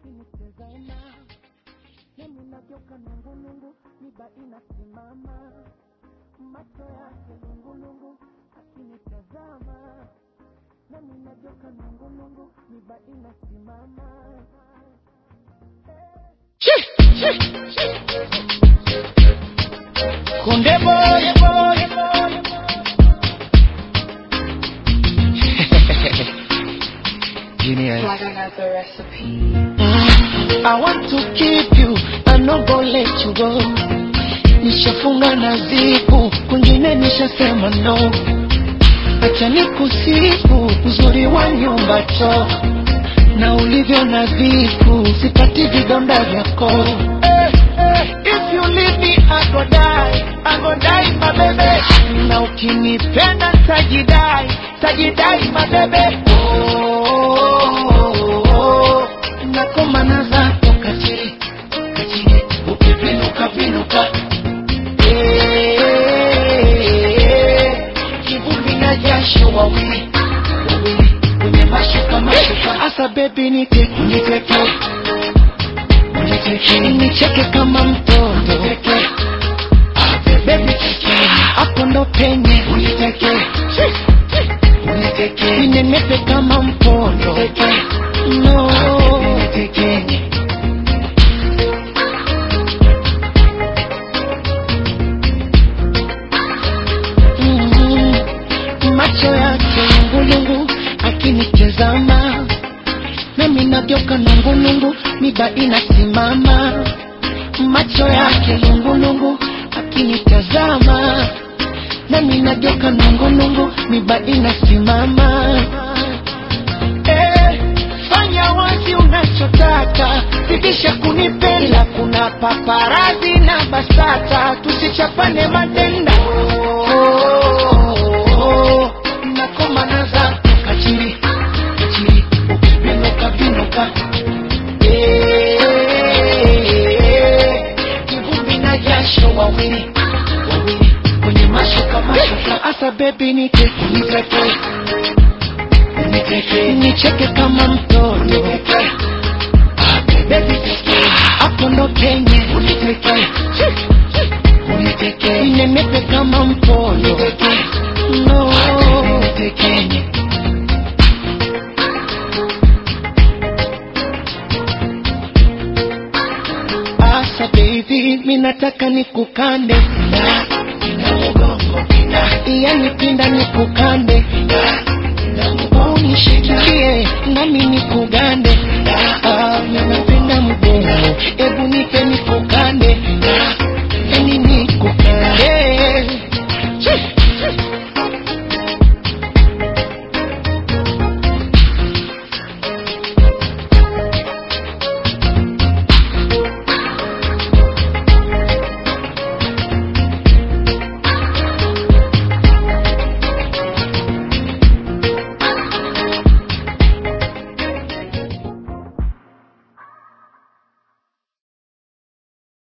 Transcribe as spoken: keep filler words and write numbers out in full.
akinitazama nami nageuka nungunungu, miba inasimama, macho yake lungulungu, akinitazama nami nageuka nungunungu, miba inasimama. Konde boy, boy, boy. Genius. Like I got the recipe. I want to keep you, I'm not gonna let you go. Nishafunga na zipu, kwingine nishasema no. Acha nikusifu, uzuri wa nyumba cho, na ulivyo nadhifu, sipati vidonda vyako. Hey, hey, if you leave me, I go die, I go die my baby. Na ukinipenda tajidai, tajidai my baby. Oh, nakoma na zako kachiri, kachiri, ukipinuka pinuka. Kivumbi na jasho wawili, wawili, kwenye mashuka mashuka. Asa baby nite, uniteke, uniteke, nicheke kama mtoto, uniteke. Baby teke, hapo ndo penye, uniteke, uniteke, ninenepe kama mpondo, uniteke. No, uniteke. Macho yake lungulungu, akinitazama nami nageuka nungunungu, miba inasimama. Macho yake lungulungu, akinitazama nami nageuka nungunungu, miba inasimama. Eh, fanya wazi unachotaka, zidisha kunipenda, kuna paparazi na basata, tusichapane madenda. Oh, nakoma na zako kachiri, kachiri, ukipinuka pinuka. Kivumbi na jasho wawili, wawili, kwenye mashuka mashuka. Asa baby nite, uniteke, uniteke, nicheke kama mtoto, uniteke. Baby teke, hapo ndo penye, uniteke, uniteke, ninenepe kama mtoto, uniteke. No, uniteke. Asa baby, minataka nikukande, na ina mgongo ina, yani pinda nikukande, na ina mgongo unishikilie, nami nikugande. Ah, ninapenda mgongo, ebu nipe niku